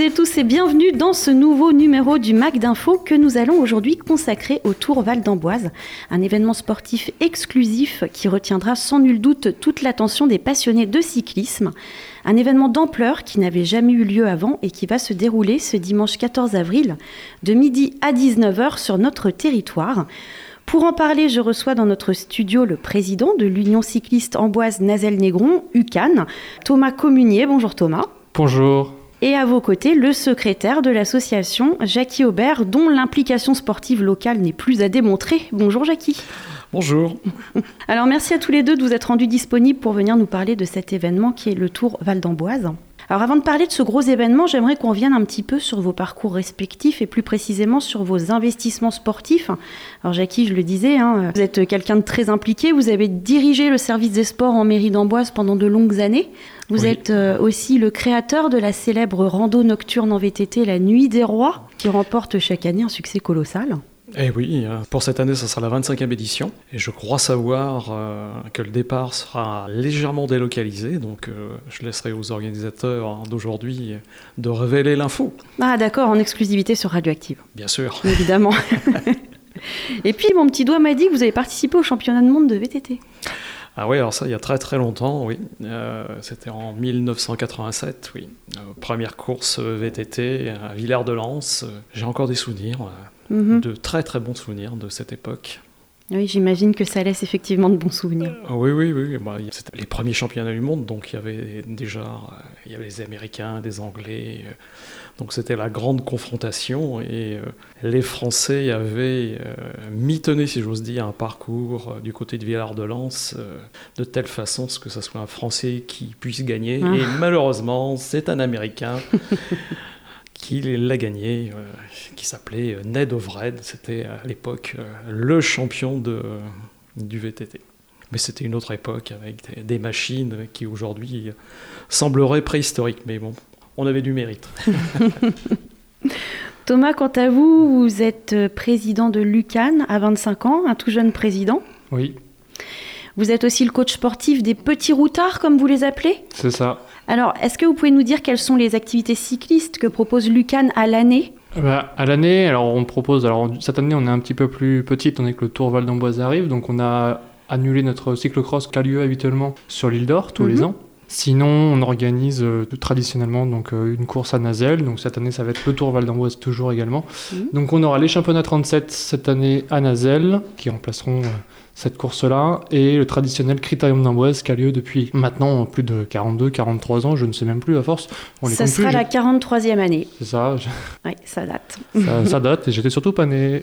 et tous et bienvenue dans ce nouveau numéro du Mag d'Info que nous allons aujourd'hui consacrer au Tour Val d'Amboise, un événement sportif exclusif qui retiendra sans nul doute toute l'attention des passionnés de cyclisme. Un événement d'ampleur qui n'avait jamais eu lieu avant et qui va se dérouler ce dimanche 14 avril de midi à 19h sur notre territoire. Pour en parler, je reçois dans notre studio le président de l'Union cycliste Amboise-Nazelles-Négron, UCAN, Thomas Communier. Bonjour Thomas. Bonjour. Et à vos côtés, le secrétaire de l'association, Jackie Aubert, dont l'implication sportive locale n'est plus à démontrer. Bonjour Jackie. Bonjour. Alors merci à tous les deux de vous être rendus disponibles pour venir nous parler de cet événement qui est le Tour Val d'Amboise. Alors avant de parler de ce gros événement, j'aimerais qu'on revienne un petit peu sur vos parcours respectifs et plus précisément sur vos investissements sportifs. Alors Jackie, je le disais, vous êtes quelqu'un de très impliqué, vous avez dirigé le service des sports en mairie d'Amboise pendant de longues années. Vous êtes aussi le créateur de la célèbre rando nocturne en VTT La Nuit des Rois, qui remporte chaque année un succès colossal. Eh oui, pour cette année, ça sera la 25e édition. Et je crois savoir que le départ sera légèrement délocalisé. Donc je laisserai aux organisateurs d'aujourd'hui de révéler l'info. Ah d'accord, en exclusivité sur Radioactive. Bien sûr. Évidemment. Et puis mon petit doigt m'a dit que vous avez participé au championnat de monde de VTT. Ah oui, alors ça, il y a très très longtemps, oui. C'était en 1987, oui. Première course VTT à Villers-de-Lans. J'ai encore des souvenirs, de très très bons souvenirs de cette époque. Oui, j'imagine que ça laisse effectivement de bons souvenirs. Oui. C'était les premiers championnats du monde, donc il y avait les Américains, des Anglais. Donc c'était la grande confrontation et les Français avaient mitonné, si j'ose dire, un parcours du côté de Villers-de-Lans de telle façon que ce soit un Français qui puisse gagner. Et malheureusement, c'est un Américain qui l'a gagné, qui s'appelait Ned Ovred. C'était à l'époque le champion du VTT. Mais c'était une autre époque avec des machines qui aujourd'hui sembleraient préhistoriques. Mais bon, on avait du mérite. Thomas, quant à vous, vous êtes président de l'UCAN à 25 ans, un tout jeune président. Oui. Vous êtes aussi le coach sportif des petits routards, comme vous les appelez ? C'est ça. Alors, est-ce que vous pouvez nous dire quelles sont les activités cyclistes que propose l'UCAN à l'année ? À l'année, on propose... cette année, on est un petit peu plus petite, on est que le Tour Val d'Amboise arrive, donc on a annulé notre cyclocross qui a lieu habituellement sur l'île d'Or tous les ans. Sinon, on organise traditionnellement une course à Nazelles. Donc cette année, ça va être le Tour Val d'Amboise toujours également. Donc on aura les championnats 37 cette année à Nazelles qui remplaceront cette course-là et le traditionnel Critérium d'Amboise qui a lieu depuis maintenant plus de 42-43 ans, je ne sais même plus à force. Ça sera la 43e année. C'est ça. Oui, ça date. Ça date et j'étais surtout pas né.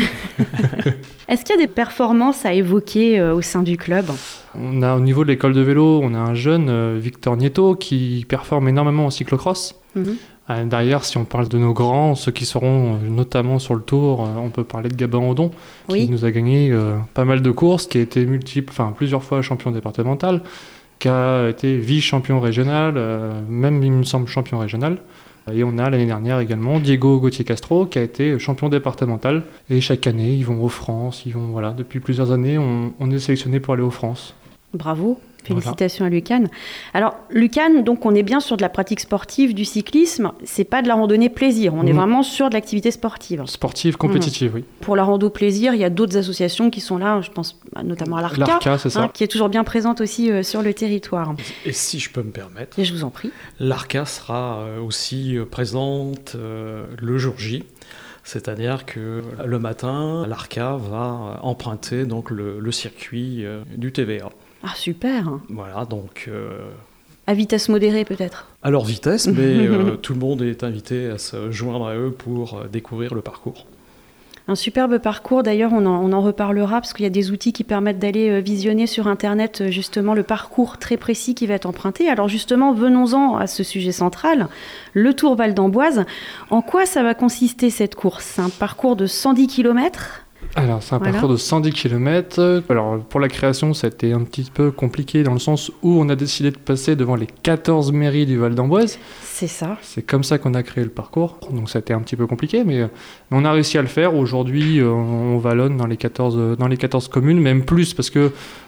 Est-ce qu'il y a des performances à évoquer au sein du club ? On a au niveau de l'école de vélo, on a un jeune, Victor Nieto, qui performe énormément en cyclocross. Derrière, si on parle de nos grands, ceux qui seront notamment sur le Tour, on peut parler de Gabin Audon, qui nous a gagné pas mal de courses, qui a été plusieurs fois champion départemental, qui a été vice-champion régional, même il me semble champion régional. Et on a l'année dernière également Diego Gauthier-Castro qui a été champion départemental. Et chaque année, ils vont aux France. Depuis plusieurs années, on est sélectionné pour aller aux France. Bravo, félicitations à l'UCAN. Alors, l'UCAN, donc on est bien sur de la pratique sportive, du cyclisme. C'est pas de la randonnée plaisir, on est vraiment sur de l'activité sportive. Sportive, compétitive, oui. Pour la rando plaisir, il y a d'autres associations qui sont là, je pense notamment à l'ARCA. L'ARCA, c'est ça. Qui est toujours bien présente aussi sur le territoire. Et si je peux me permettre, et je vous en prie. L'ARCA sera aussi présente le jour J. C'est-à-dire que le matin, l'ARCA va emprunter donc le circuit du TVA. Ah, super. Voilà, donc... à vitesse modérée, peut-être. À leur vitesse, mais tout le monde est invité à se joindre à eux pour découvrir le parcours. Un superbe parcours, d'ailleurs, on en reparlera, parce qu'il y a des outils qui permettent d'aller visionner sur Internet, justement, le parcours très précis qui va être emprunté. Alors justement, venons-en à ce sujet central, le Tour Val d'Amboise. En quoi ça va consister, cette course ? C'est un parcours de 110 km ? Alors, c'est un parcours de 110 km. Alors, pour la création, ça a été un petit peu compliqué dans le sens où on a décidé de passer devant les 14 mairies du Val d'Amboise. C'est ça. C'est comme ça qu'on a créé le parcours. Donc, ça a été un petit peu compliqué, mais on a réussi à le faire. Aujourd'hui, on vallonne dans les 14 communes, même plus, parce que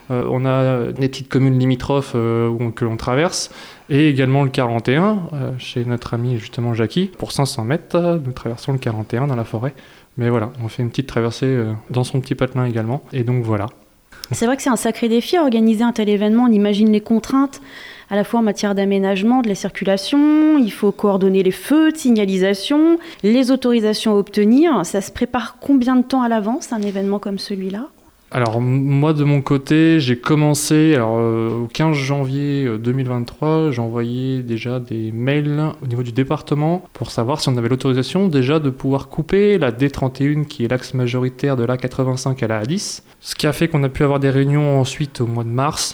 On a des petites communes limitrophes que l'on traverse, et également le 41, chez notre ami justement Jackie. Pour 500 mètres, nous traversons le 41 dans la forêt. Mais voilà, on fait une petite traversée dans son petit patelin également. Et donc voilà. C'est vrai que c'est un sacré défi à organiser un tel événement. On imagine les contraintes, à la fois en matière d'aménagement, de la circulation. Il faut coordonner les feux de signalisation, les autorisations à obtenir. Ça se prépare combien de temps à l'avance, un événement comme celui-là ? Alors moi de mon côté, j'ai commencé au 15 janvier 2023, j'ai envoyé déjà des mails au niveau du département pour savoir si on avait l'autorisation déjà de pouvoir couper la D31 qui est l'axe majoritaire de l'A85 à la A10. Ce qui a fait qu'on a pu avoir des réunions ensuite au mois de mars.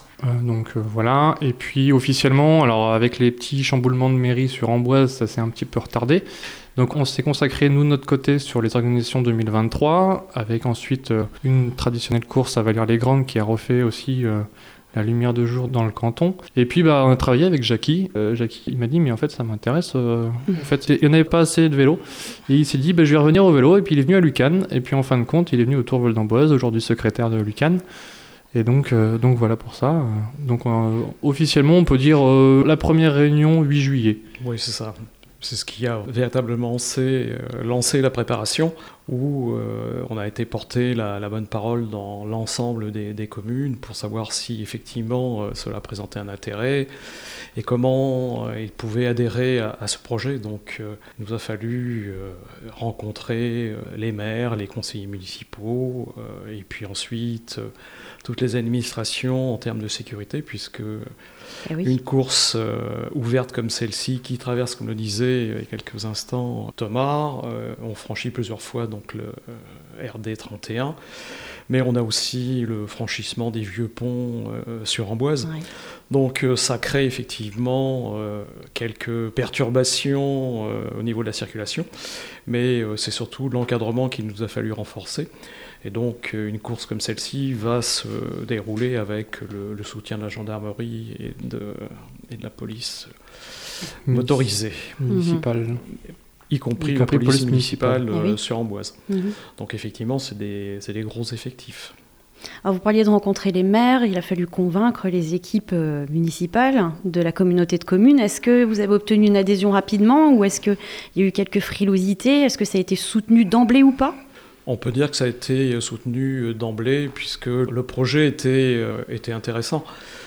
Voilà, et puis officiellement, alors avec les petits chamboulements de mairie sur Amboise, ça s'est un petit peu retardé. Donc on s'est consacré, nous, de notre côté, sur les organisations 2023, avec ensuite une traditionnelle course à Valire-les-Grandes qui a refait aussi la lumière de jour dans le canton. Et puis on a travaillé avec Jackie. Jackie, il m'a dit, mais en fait ça m'intéresse. En fait, il n'y en avait pas assez de vélos. Et il s'est dit, je vais revenir au vélo. Et puis il est venu à Lucan. Et puis en fin de compte, il est venu au Tour Val d'Amboise, aujourd'hui secrétaire de Lucan. Et donc voilà pour ça. Donc officiellement, on peut dire la première réunion 8 juillet. Oui, c'est ça. C'est ce qui a véritablement lancé la préparation, où on a été porter la bonne parole dans l'ensemble des communes pour savoir si effectivement cela présentait un intérêt et comment ils pouvaient adhérer à ce projet. Donc il nous a fallu rencontrer les maires, les conseillers municipaux et puis ensuite toutes les administrations en termes de sécurité, puisque une course ouverte comme celle-ci, qui traverse, comme le disait il y a quelques instants Thomas, on franchit plusieurs fois donc le RD 31, mais on a aussi le franchissement des vieux ponts sur Amboise. Oui. Donc ça crée effectivement quelques perturbations au niveau de la circulation, mais c'est surtout l'encadrement qu'il nous a fallu renforcer. Et donc une course comme celle-ci va se dérouler avec le soutien de la gendarmerie et de la police motorisée. Municipale. Y compris la police municipale oui. Sur Amboise. Donc effectivement, c'est des gros effectifs. Alors vous parliez de rencontrer les maires, il a fallu convaincre les équipes municipales de la communauté de communes. Est-ce que vous avez obtenu une adhésion rapidement ou est-ce qu'il y a eu quelques frilosités ? Est-ce que ça a été soutenu d'emblée ou pas ? On peut dire que ça a été soutenu d'emblée puisque le projet était intéressant.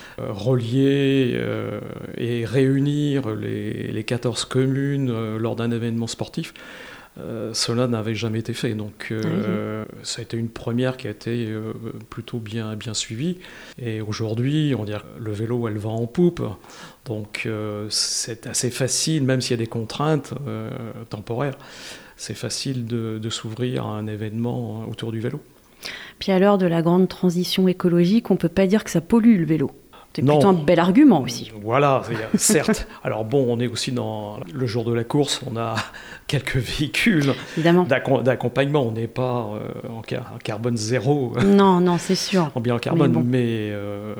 Relier et réunir les 14 communes lors d'un événement sportif, cela n'avait jamais été fait. Donc ça a été une première qui a été plutôt bien suivie. Et aujourd'hui, on dirait que le vélo, elle va en poupe. Donc c'est assez facile, même s'il y a des contraintes temporaires, c'est facile de s'ouvrir à un événement autour du vélo. Puis à l'heure de la grande transition écologique, on ne peut pas dire que ça pollue le vélo. C'est plutôt un bel argument aussi. Voilà, certes. Alors bon, on est aussi dans le jour de la course, on a quelques véhicules d'accompagnement. On n'est pas en carbone zéro. Non, c'est sûr. En bilan carbone, mais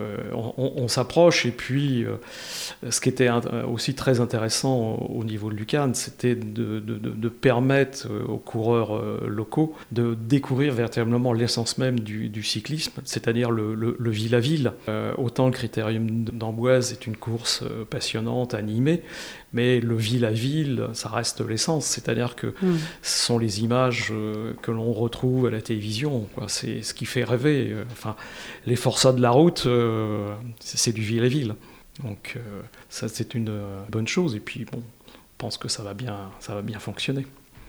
on s'approche. Et puis, ce qui était aussi très intéressant au niveau de Lucan, c'était de permettre aux coureurs locaux de découvrir véritablement l'essence même du cyclisme, c'est-à-dire le ville-à-ville. Autant le critérium d'Amboise est une course passionnante, animée, mais le ville-à-ville, ça reste l'essence. C'est-à-dire que ce sont les images que l'on retrouve à la télévision, quoi. C'est ce qui fait rêver. Enfin, les forçats de la route, c'est du ville-à-ville. Donc ça, c'est une bonne chose. Et puis, bon, je pense que ça va bien fonctionner.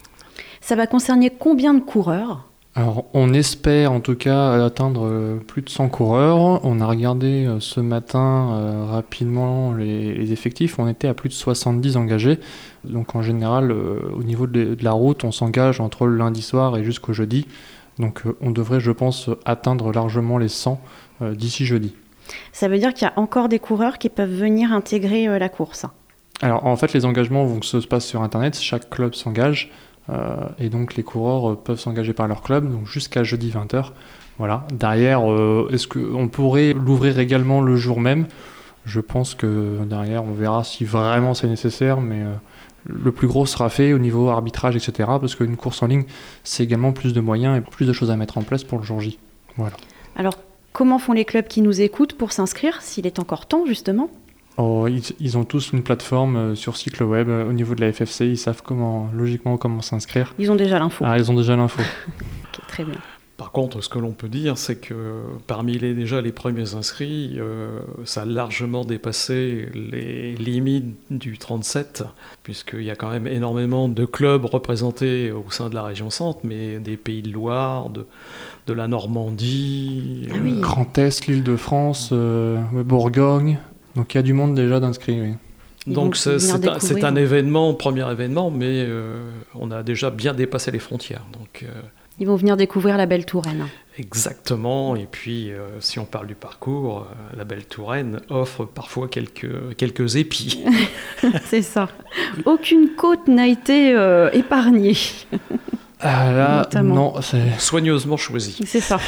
Ça va concerner combien de coureurs ? Alors, on espère en tout cas atteindre plus de 100 coureurs. On a regardé ce matin rapidement les effectifs. On était à plus de 70 engagés. Donc en général, au niveau de la route, on s'engage entre le lundi soir et jusqu'au jeudi. Donc on devrait, je pense, atteindre largement les 100 d'ici jeudi. Ça veut dire qu'il y a encore des coureurs qui peuvent venir intégrer la course ? Alors en fait, les engagements vont se passer sur Internet. Chaque club s'engage. Et donc les coureurs peuvent s'engager par leur club, donc jusqu'à jeudi 20h. Voilà. Derrière, est-ce qu'on pourrait l'ouvrir également le jour même ? Je pense que derrière, on verra si vraiment c'est nécessaire, mais le plus gros sera fait au niveau arbitrage, etc. Parce qu'une course en ligne, c'est également plus de moyens et plus de choses à mettre en place pour le jour J. Voilà. Alors, Comment font les clubs qui nous écoutent pour s'inscrire, s'il est encore temps justement ? Ils ont tous une plateforme sur CycleWeb au niveau de la FFC, ils savent logiquement comment s'inscrire. Ils ont déjà l'info. Ils ont déjà l'info. Ok, très bien. Par contre, ce que l'on peut dire, c'est que parmi les premiers inscrits, ça a largement dépassé les limites du 37, puisqu'il y a quand même énormément de clubs représentés au sein de la région Centre, mais des Pays de Loire, de la Normandie, Grand Est, l'Île-de-France, Bourgogne. Donc il y a du monde déjà d'inscrits, oui. Donc c'est un événement, premier événement, mais on a déjà bien dépassé les frontières. Donc, ils vont venir découvrir la Belle Touraine. Exactement, et puis si on parle du parcours, la Belle Touraine offre parfois quelques épis. C'est ça. Aucune côte n'a été épargnée. Là, non, c'est soigneusement choisi. C'est ça.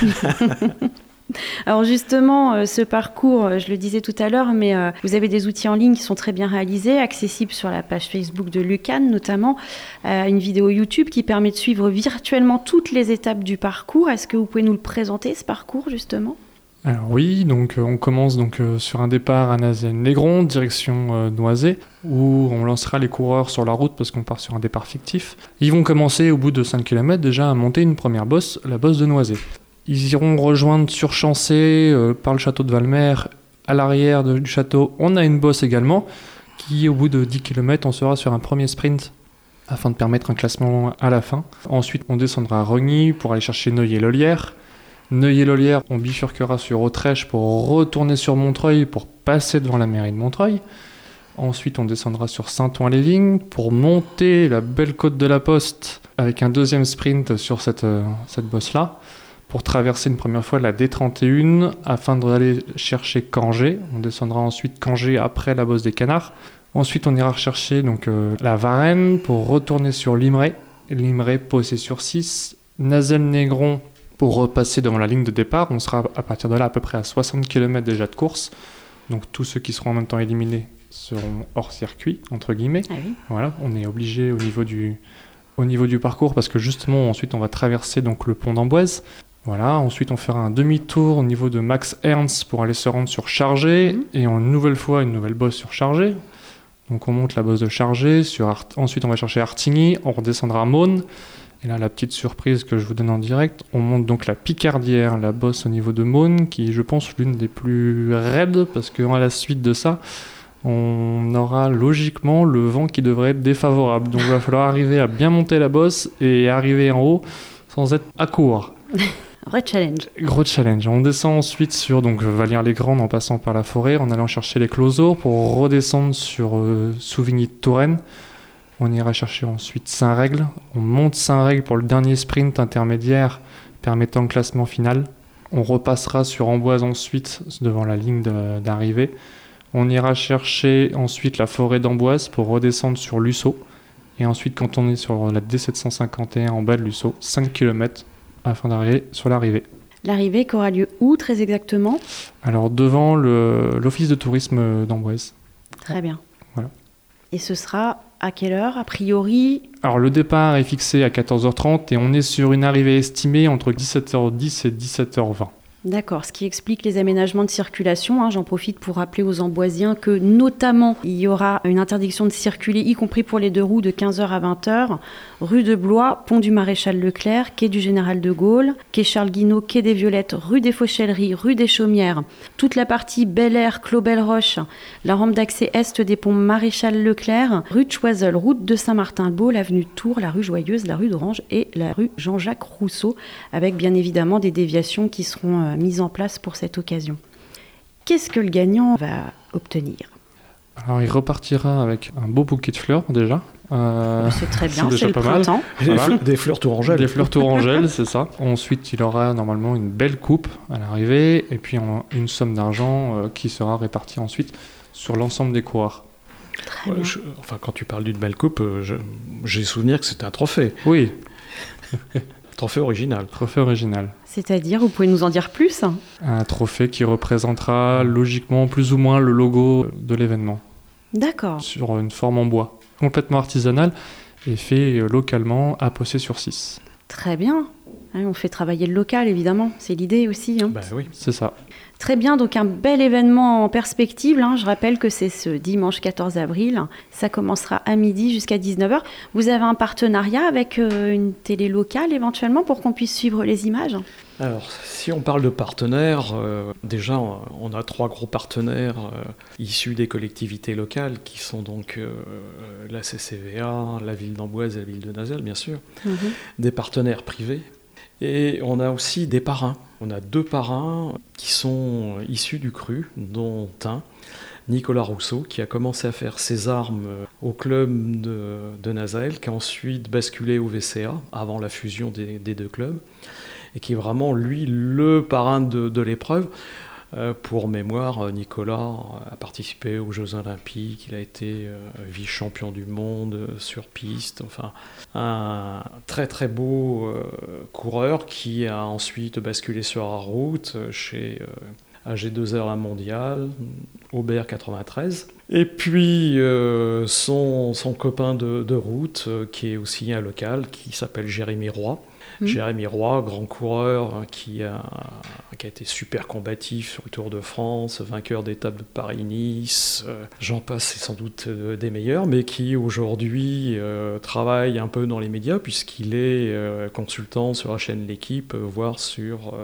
Alors justement, ce parcours, je le disais tout à l'heure, mais vous avez des outils en ligne qui sont très bien réalisés, accessibles sur la page Facebook de l'UCAN notamment, une vidéo YouTube qui permet de suivre virtuellement toutes les étapes du parcours. Est-ce que vous pouvez nous le présenter, ce parcours justement ? Alors oui, donc on commence sur un départ à Nazel-Négron, direction Noisy, où on lancera les coureurs sur la route parce qu'on part sur un départ fictif. Ils vont commencer au bout de 5 km déjà à monter une première bosse, la bosse de Noisy. Ils iront rejoindre sur Chancé par le château de Valmer. À l'arrière du château, on a une bosse également qui, au bout de 10 km, on sera sur un premier sprint afin de permettre un classement à la fin. Ensuite, on descendra à Rogny pour aller chercher Neuilly-Lolière. Neuilly-Lolière, on bifurquera sur Autrèche pour retourner sur Montreuil pour passer devant la mairie de Montreuil. Ensuite, on descendra sur Saint-Ouen-les-Vignes pour monter la belle côte de la Poste avec un deuxième sprint sur cette bosse-là, pour traverser une première fois la D31 afin d'aller chercher Cangé. On descendra ensuite Cangé après la bosse des Canards. Ensuite, on ira rechercher la Varenne pour retourner sur Limeray. Limeray, Possé sur 6. Nazel-Négron pour repasser devant la ligne de départ. On sera à partir de là à peu près à 60 km déjà de course. Donc tous ceux qui seront en même temps éliminés seront hors circuit, entre guillemets. Ah oui. Voilà, on est obligé au niveau du parcours parce que justement ensuite on va traverser le pont d'Amboise. Voilà, ensuite on fera un demi-tour au niveau de Max Ernst pour aller se rendre sur Chargé et une nouvelle bosse sur Chargé. Donc on monte la bosse de Chargé, ensuite on va chercher Artigny, on redescendra à Maunes. Et là la petite surprise que je vous donne en direct, on monte donc la Picardière, la bosse au niveau de Maunes, qui est je pense l'une des plus raides parce qu'à la suite de ça, on aura logiquement le vent qui devrait être défavorable. Donc il va falloir arriver à bien monter la bosse et arriver en haut sans être à court. Gros challenge. On descend ensuite sur Vallières-les-Grandes en passant par la forêt, en allant chercher les Closeaux pour redescendre sur Souvigny-de-Touraine. On ira chercher ensuite Saint-Règle. On monte Saint-Règle pour le dernier sprint intermédiaire permettant le classement final. On repassera sur Amboise ensuite devant la ligne d'arrivée. On ira chercher ensuite la forêt d'Amboise pour redescendre sur Lussau. Et ensuite, quand on est sur la D751 en bas de Lussau, 5 km afin d'arriver sur l'arrivée. L'arrivée qui aura lieu où très exactement ? Alors devant l'office de tourisme d'Amboise. Très bien. Voilà. Et ce sera à quelle heure a priori ? Alors le départ est fixé à 14h30 et on est sur une arrivée estimée entre 17h10 et 17h20. D'accord, ce qui explique les aménagements de circulation. J'en profite pour rappeler aux Amboisiens que notamment il y aura une interdiction de circuler, y compris pour les 2 roues, de 15h à 20h, rue de Blois, pont du Maréchal Leclerc, quai du Général de Gaulle, quai Charles Guinaud, quai des Violettes, rue des Fauchelleries, rue des Chaumières, toute la partie Bel Air, Clos-Belle-Roche, la rampe d'accès est des ponts Maréchal Leclerc, rue de Choiseul, route de Saint-Martin-de-Beau, l'avenue de Tours, la rue Joyeuse, la rue d'Orange et la rue Jean-Jacques Rousseau, avec bien évidemment des déviations qui seront mises en place pour cette occasion. Qu'est-ce que le gagnant va obtenir ? Alors il repartira avec un beau bouquet de fleurs déjà. C'est très bien, c'est le pas mal. printemps. Voilà. Des fleurs tourangelles. Des fleurs tourangelles, c'est ça. Ensuite, il aura normalement une belle coupe à l'arrivée et puis une somme d'argent qui sera répartie ensuite sur l'ensemble des coureurs. Très bien. Quand tu parles d'une belle coupe, j'ai souvenir que c'était un trophée. Oui. Trophée original. Trophée original. C'est-à-dire, vous pouvez nous en dire plus ? Un trophée qui représentera logiquement plus ou moins le logo de l'événement. D'accord. Sur une forme en bois, complètement artisanale et fait localement à Possé sur 6. Très bien. On fait travailler le local, évidemment. C'est l'idée aussi. Oui, c'est ça. Très bien, donc un bel événement en perspective. Je rappelle que c'est ce dimanche 14 avril. Ça commencera à midi jusqu'à 19h. Vous avez un partenariat avec une télé locale éventuellement pour qu'on puisse suivre les images ? Alors, si on parle de partenaires, déjà, on a 3 gros partenaires issus des collectivités locales qui sont donc la CCVA, la ville d'Amboise et la ville de Nazelles, bien sûr, des partenaires privés. Et on a aussi des parrains. On a 2 parrains qui sont issus du cru, dont un, Nicolas Rousseau, qui a commencé à faire ses armes au club de Nazelles, qui a ensuite basculé au VCA, avant la fusion des 2 clubs, et qui est vraiment, lui, le parrain de l'épreuve. Pour mémoire, Nicolas a participé aux Jeux Olympiques, il a été vice-champion du monde sur piste, enfin un très très beau coureur qui a ensuite basculé sur la route chez AG2R La Mondiale, Aubert 93. Et puis son copain de route qui est aussi un local qui s'appelle Jérémy Roy. Jérémy Roy, grand coureur qui a été super combatif sur le Tour de France, vainqueur d'étapes de Paris-Nice, j'en passe, c'est sans doute des meilleurs, mais qui aujourd'hui travaille un peu dans les médias puisqu'il est consultant sur la chaîne L'Équipe, voire sur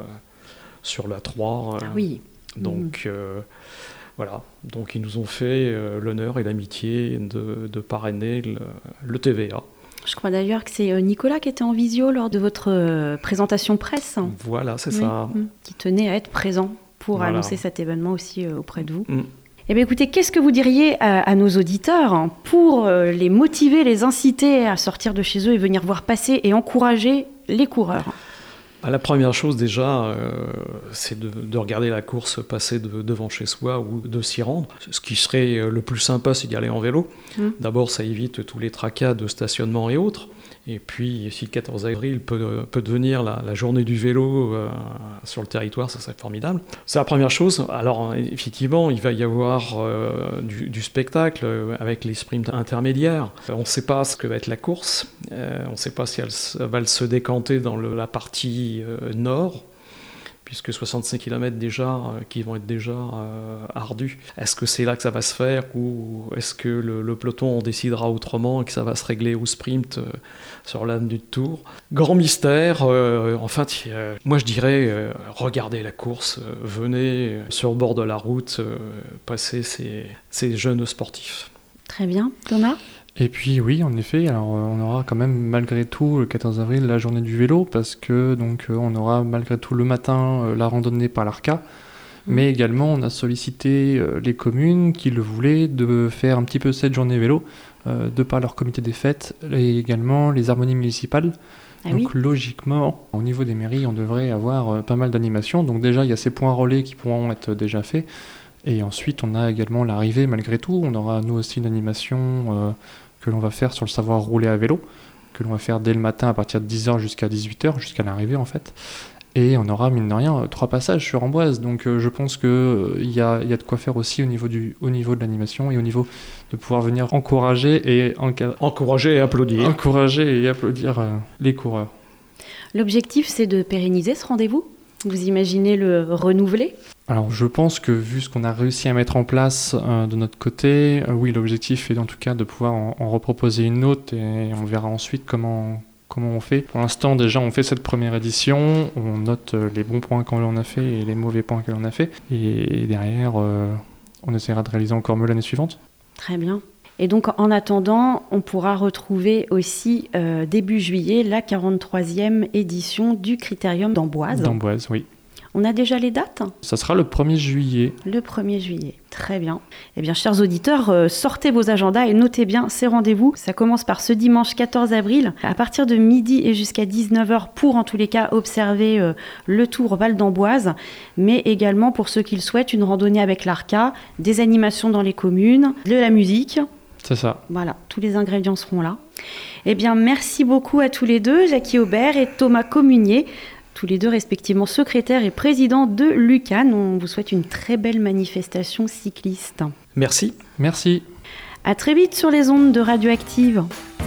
la 3. Oui. Donc voilà, donc ils nous ont fait l'honneur et l'amitié de parrainer le TVA. Je crois d'ailleurs que c'est Nicolas qui était en visio lors de votre présentation presse. Voilà, c'est ça. Qui tenait à être présent pour annoncer cet événement aussi auprès de vous. Mm. Eh bien écoutez, qu'est-ce que vous diriez à nos auditeurs pour les motiver, les inciter à sortir de chez eux et venir voir passer et encourager les coureurs ? La première chose déjà, c'est de regarder la course passer devant chez soi ou de s'y rendre. Ce qui serait le plus sympa, c'est d'y aller en vélo. D'abord, ça évite tous les tracas de stationnement et autres. Et puis, si le 14 avril peut devenir la journée du vélo sur le territoire, ça serait formidable. C'est la première chose. Alors, effectivement, il va y avoir du spectacle avec les sprints intermédiaires. On ne sait pas ce que va être la course. On ne sait pas si elle va se décanter dans la partie nord, puisque 65 km déjà, qui vont être déjà ardus. Est-ce que c'est là que ça va se faire ou est-ce que le peloton en décidera autrement et que ça va se régler au sprint sur l'âne du Tour ? Grand mystère. Moi je dirais, regardez la course, venez sur le bord de la route, passer ces jeunes sportifs. Très bien. Thomas ? Et puis oui, en effet, alors on aura quand même malgré tout le 14 avril la journée du vélo parce que donc on aura malgré tout le matin la randonnée par l'Arca, mais également on a sollicité les communes qui le voulaient de faire un petit peu cette journée vélo de par leur comité des fêtes et également les harmonies municipales. Donc logiquement, au niveau des mairies, on devrait avoir pas mal d'animations. Donc déjà, il y a ces points relais qui pourront être déjà faits. Et ensuite, on a également l'arrivée malgré tout. On aura nous aussi une animation que l'on va faire sur le savoir rouler à vélo, que l'on va faire dès le matin à partir de 10h jusqu'à 18h, jusqu'à l'arrivée en fait. Et on aura, mine de rien, 3 passages sur Amboise. Donc je pense qu'il y a de quoi faire aussi au niveau de l'animation et au niveau de pouvoir venir encourager et applaudir. Encourager et applaudir les coureurs. L'objectif, c'est de pérenniser ce rendez-vous ? Vous imaginez le renouveler ? Alors je pense que vu ce qu'on a réussi à mettre en place de notre côté, oui, l'objectif est en tout cas de pouvoir en reproposer une autre et on verra ensuite comment on fait. Pour l'instant déjà on fait cette première édition, on note les bons points qu'on en a fait et les mauvais points que l'on a fait et derrière on essaiera de réaliser encore mieux l'année suivante. Très bien. Et donc, en attendant, on pourra retrouver aussi début juillet la 43e édition du Critérium d'Amboise. D'Amboise, oui. On a déjà les dates ? Ça sera le 1er juillet. Le 1er juillet, très bien. Eh bien, chers auditeurs, sortez vos agendas et notez bien ces rendez-vous. Ça commence par ce dimanche 14 avril, à partir de midi et jusqu'à 19h, pour en tous les cas observer le Tour Val d'Amboise, mais également pour ceux qui le souhaitent, une randonnée avec l'Arca, des animations dans les communes, de la musique. C'est ça. Voilà, tous les ingrédients seront là. Eh bien, merci beaucoup à tous les deux, Jackie Aubert et Thomas Communier, tous les deux respectivement secrétaires et présidents de l'UCAN. On vous souhaite une très belle manifestation cycliste. Merci. Merci. À très vite sur les ondes de Radioactive.